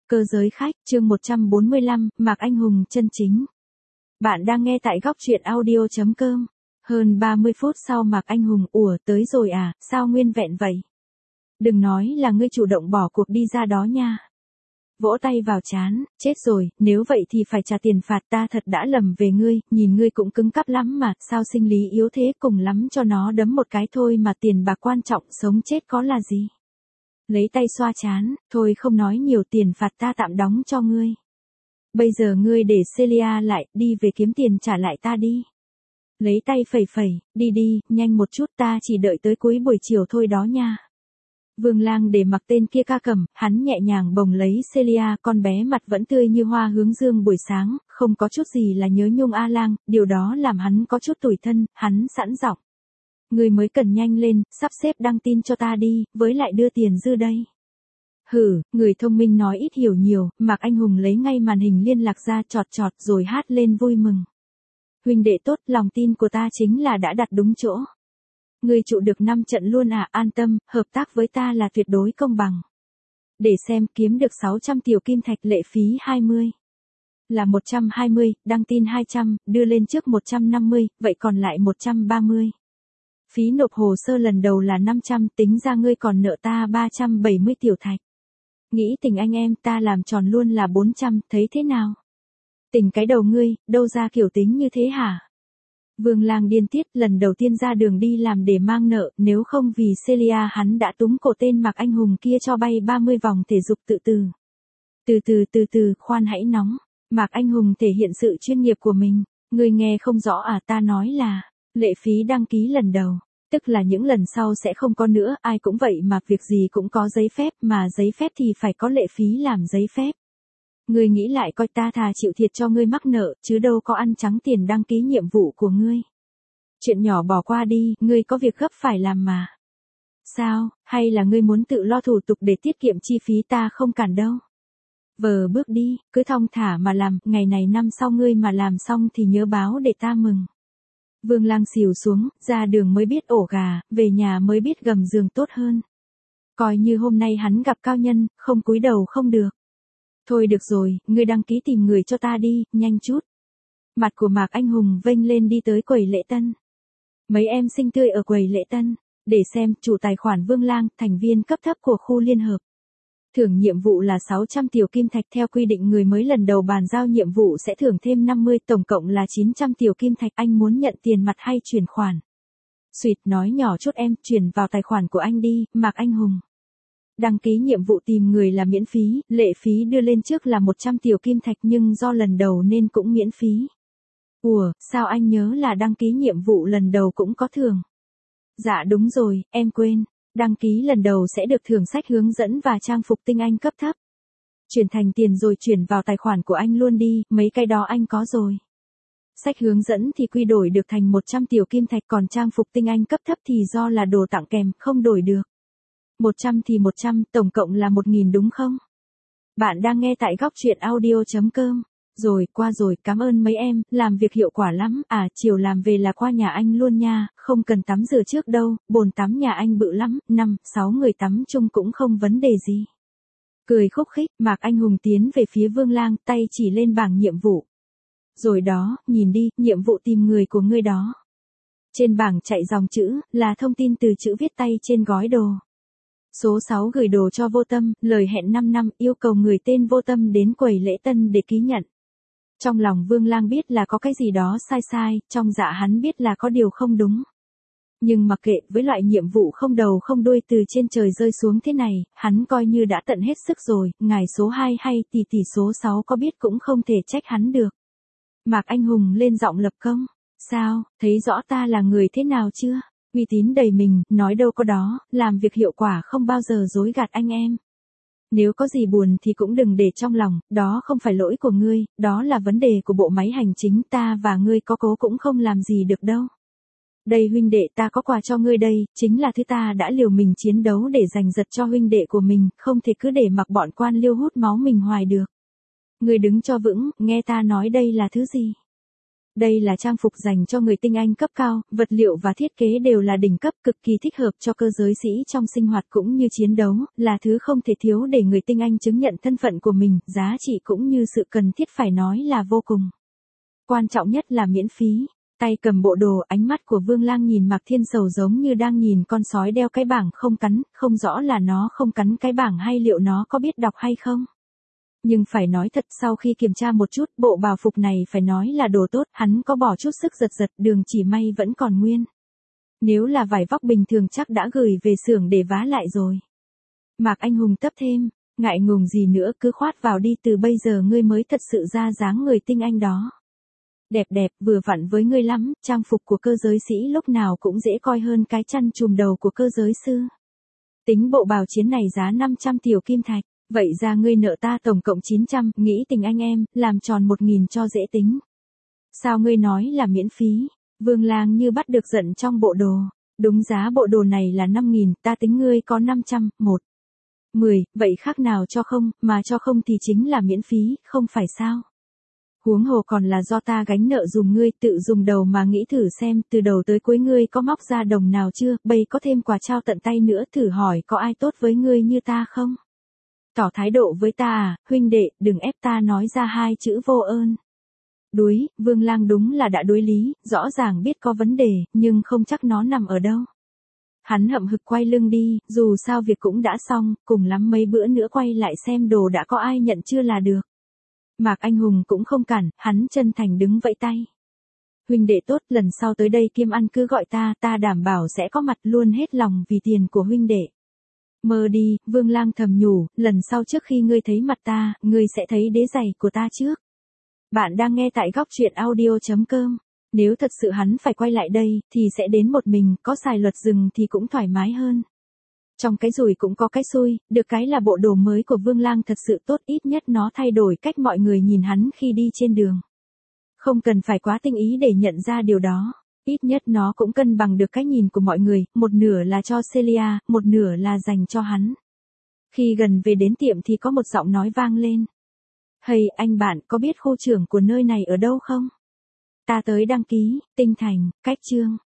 Cơ giới khách, chương 145, Mạc Anh Hùng chân chính. Bạn đang nghe tại góc truyện audio.com. Hơn 30 phút sau Mạc Anh Hùng, ủa tới rồi à, sao nguyên vẹn vậy? Đừng nói là ngươi chủ động bỏ cuộc đi ra đó nha. Vỗ tay vào trán, chết rồi, nếu vậy thì phải trả tiền phạt, ta thật đã lầm về ngươi, nhìn ngươi cũng cứng cắp lắm mà, sao sinh lý yếu thế, cùng lắm cho nó đấm một cái thôi mà, tiền bạc quan trọng, sống chết có là gì. Lấy tay xoa trán, thôi không nói nhiều, tiền phạt ta tạm đóng cho ngươi. Bây giờ ngươi để Celia lại, đi về kiếm tiền trả lại ta đi. Lấy tay phẩy phẩy, đi đi, nhanh một chút, ta chỉ đợi tới cuối buổi chiều thôi đó nha. Vương Lang để mặc tên kia ca cầm, hắn nhẹ nhàng bồng lấy Celia, con bé mặt vẫn tươi như hoa hướng dương buổi sáng, không có chút gì là nhớ nhung A Lang, điều đó làm hắn có chút tủi thân, hắn sẵn giọng. Ngươi mới cần nhanh lên, sắp xếp đăng tin cho ta đi, với lại đưa tiền dư đây. Hử, người thông minh nói ít hiểu nhiều, Mạc Anh Hùng lấy ngay màn hình liên lạc ra chọt chọt rồi hát lên vui mừng. Huynh đệ tốt, lòng tin của ta chính là đã đặt đúng chỗ. Ngươi trụ được 5 trận luôn à, an tâm, hợp tác với ta là tuyệt đối công bằng. Để xem, kiếm được 600 tiểu kim thạch, lệ phí 20. Là 120, đăng tin 200, đưa lên trước 150, vậy còn lại 130. Phí nộp hồ sơ lần đầu là 500, tính ra ngươi còn nợ ta 370 tiểu thạch. Nghĩ tình anh em, ta làm tròn luôn là 400, thấy thế nào? Tình cái đầu ngươi, đâu ra kiểu tính như thế hả? Vương Lang điên tiết, lần đầu tiên ra đường đi làm để mang nợ, nếu không vì Celia hắn đã túm cổ tên Mạc Anh Hùng kia cho bay 30 vòng thể dục tự từ. Từ từ, khoan hãy nóng. Mạc Anh Hùng thể hiện sự chuyên nghiệp của mình. Ngươi nghe không rõ à, ta nói là lệ phí đăng ký lần đầu. Tức là những lần sau sẽ không có nữa, ai cũng vậy mà, việc gì cũng có giấy phép, mà giấy phép thì phải có lệ phí làm giấy phép. Ngươi nghĩ lại coi, ta thà chịu thiệt cho ngươi mắc nợ, chứ đâu có ăn trắng tiền đăng ký nhiệm vụ của ngươi. Chuyện nhỏ bỏ qua đi, ngươi có việc gấp phải làm mà. Sao, hay là ngươi muốn tự lo thủ tục để tiết kiệm chi phí, ta không cản đâu. Vờ bước đi, cứ thong thả mà làm, ngày này năm sau ngươi mà làm xong thì nhớ báo để ta mừng. Vương Lang xỉu xuống, ra đường mới biết ổ gà, về nhà mới biết gầm giường tốt hơn. Coi như hôm nay hắn gặp cao nhân, không cúi đầu không được. Thôi được rồi, ngươi đăng ký tìm người cho ta đi, nhanh chút. Mặt của Mạc Anh Hùng vênh lên đi tới quầy lễ tân. Mấy em xinh tươi ở quầy lễ tân, để xem, chủ tài khoản Vương Lang, thành viên cấp thấp của khu liên hợp. Thưởng nhiệm vụ là 600 tiểu kim thạch, theo quy định người mới lần đầu bàn giao nhiệm vụ sẽ thưởng thêm 50, tổng cộng là 900 tiểu kim thạch, anh muốn nhận tiền mặt hay chuyển khoản? Xuyệt nói nhỏ chút em, chuyển vào tài khoản của anh đi, Mạc Anh Hùng. Đăng ký nhiệm vụ tìm người là miễn phí, lệ phí đưa lên trước là 100 tiểu kim thạch nhưng do lần đầu nên cũng miễn phí. Ủa, sao anh nhớ là đăng ký nhiệm vụ lần đầu cũng có thưởng? Dạ đúng rồi, em quên. Đăng ký lần đầu sẽ được thưởng sách hướng dẫn và trang phục tinh anh cấp thấp. Chuyển thành tiền rồi chuyển vào tài khoản của anh luôn đi, mấy cái đó anh có rồi. Sách hướng dẫn thì quy đổi được thành 100 tiểu kim thạch, còn trang phục tinh anh cấp thấp thì do là đồ tặng kèm, không đổi được. 100 thì 100, tổng cộng là 1.000 đúng không? Bạn đang nghe tại góc truyện audio.com. Rồi, qua rồi, cảm ơn mấy em, làm việc hiệu quả lắm, à, chiều làm về là qua nhà anh luôn nha, không cần tắm rửa trước đâu, bồn tắm nhà anh bự lắm, 5-6 người tắm chung cũng không vấn đề gì. Cười khúc khích, Mạc Anh Hùng tiến về phía Vương Lang, tay chỉ lên bảng nhiệm vụ. Rồi đó, nhìn đi, nhiệm vụ tìm người của ngươi đó. Trên bảng chạy dòng chữ, là thông tin từ chữ viết tay trên gói đồ. Số 6 gửi đồ cho Vô Tâm, lời hẹn 5 năm, yêu cầu người tên Vô Tâm đến quầy lễ tân để ký nhận. Trong lòng Vương Lang biết là có cái gì đó sai sai, trong dạ hắn biết là có điều không đúng. Nhưng mặc kệ, với loại nhiệm vụ không đầu không đuôi từ trên trời rơi xuống thế này, hắn coi như đã tận hết sức rồi, ngài số 2 hay tỷ số 6 có biết cũng không thể trách hắn được. Mạc Anh Hùng lên giọng lập công, sao, thấy rõ ta là người thế nào chưa? Uy tín đầy mình, nói đâu có đó, làm việc hiệu quả không bao giờ dối gạt anh em. Nếu có gì buồn thì cũng đừng để trong lòng, đó không phải lỗi của ngươi, đó là vấn đề của bộ máy hành chính, ta và ngươi có cố cũng không làm gì được đâu. Đây huynh đệ, ta có quà cho ngươi đây, chính là thứ ta đã liều mình chiến đấu để giành giật cho huynh đệ của mình, không thể cứ để mặc bọn quan liêu hút máu mình hoài được. Ngươi đứng cho vững, nghe ta nói đây là thứ gì. Đây là trang phục dành cho người tinh anh cấp cao, vật liệu và thiết kế đều là đỉnh cấp, cực kỳ thích hợp cho cơ giới sĩ trong sinh hoạt cũng như chiến đấu, là thứ không thể thiếu để người tinh anh chứng nhận thân phận của mình, giá trị cũng như sự cần thiết phải nói là vô cùng. Quan trọng nhất là miễn phí. Tay cầm bộ đồ, ánh mắt của Vương Lang nhìn Mạc Thiên Sầu giống như đang nhìn con sói đeo cái bảng không cắn, không rõ là nó không cắn cái bảng hay liệu nó có biết đọc hay không. Nhưng phải nói thật, sau khi kiểm tra một chút, bộ bào phục này phải nói là đồ tốt, hắn có bỏ chút sức giật giật, đường chỉ may vẫn còn nguyên. Nếu là vải vóc bình thường chắc đã gửi về xưởng để vá lại rồi. Mạc Anh Hùng tấp thêm, ngại ngùng gì nữa, cứ khoát vào đi, từ bây giờ ngươi mới thật sự ra dáng người tinh anh đó. Đẹp đẹp, vừa vặn với ngươi lắm, trang phục của cơ giới sĩ lúc nào cũng dễ coi hơn cái chăn trùm đầu của cơ giới sư. Tính bộ bào chiến này giá 500 tiểu kim thạch, vậy ra ngươi nợ ta tổng cộng 900, nghĩ tình anh em, làm tròn 1.000 cho dễ tính. Sao ngươi nói là miễn phí? Vương Lang như bắt được giận trong bộ đồ. Đúng giá bộ đồ này là 5.000, ta tính ngươi có 500, 1. 10, vậy khác nào cho không, mà cho không thì chính là miễn phí, không phải sao? Huống hồ còn là do ta gánh nợ dùm ngươi, tự dùng đầu mà nghĩ thử xem, từ đầu tới cuối ngươi có móc ra đồng nào chưa, bây có thêm quà trao tận tay nữa, thử hỏi có ai tốt với ngươi như ta không? Tỏ thái độ với ta à, huynh đệ, đừng ép ta nói ra hai chữ vô ơn. Đuối, Vương Lang đúng là đã đối lý, rõ ràng biết có vấn đề, nhưng không chắc nó nằm ở đâu. Hắn hậm hực quay lưng đi, dù sao việc cũng đã xong, cùng lắm mấy bữa nữa quay lại xem đồ đã có ai nhận chưa là được. Mạc Anh Hùng cũng không cản, hắn chân thành đứng vẫy tay. Huynh đệ tốt, lần sau tới đây kiếm ăn cứ gọi ta, ta đảm bảo sẽ có mặt, luôn hết lòng vì tiền của huynh đệ. Mơ đi, Vương Lang thầm nhủ, lần sau trước khi ngươi thấy mặt ta, ngươi sẽ thấy đế giày của ta trước. Bạn đang nghe tại góc truyện audio.com. Nếu thật sự hắn phải quay lại đây, thì sẽ đến một mình, có xài luật rừng thì cũng thoải mái hơn. Trong cái rủi cũng có cái xui, được cái là bộ đồ mới của Vương Lang thật sự tốt, ít nhất nó thay đổi cách mọi người nhìn hắn khi đi trên đường. Không cần phải quá tinh ý để nhận ra điều đó. Ít nhất nó cũng cân bằng được cái nhìn của mọi người, một nửa là cho Celia, một nửa là dành cho hắn. Khi gần về đến tiệm thì có một giọng nói vang lên. Hey, anh bạn, có biết khu trưởng của nơi này ở đâu không? Ta tới đăng ký, Tinh Thành, cách Trương.